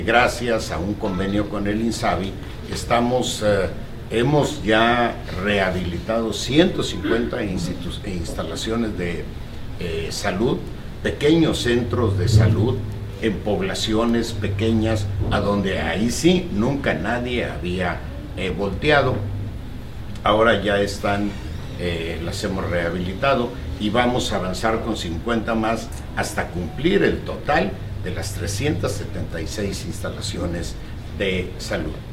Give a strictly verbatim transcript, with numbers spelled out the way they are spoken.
Gracias a un convenio con el INSABI, estamos, eh, hemos ya rehabilitado ciento cincuenta instalaciones de eh, salud, pequeños centros de salud en poblaciones pequeñas, a donde ahí sí nunca nadie había eh, volteado. Ahora ya están, eh, las hemos rehabilitado y vamos a avanzar con cincuenta más hasta cumplir el total de las trescientas setenta y seis instalaciones de salud.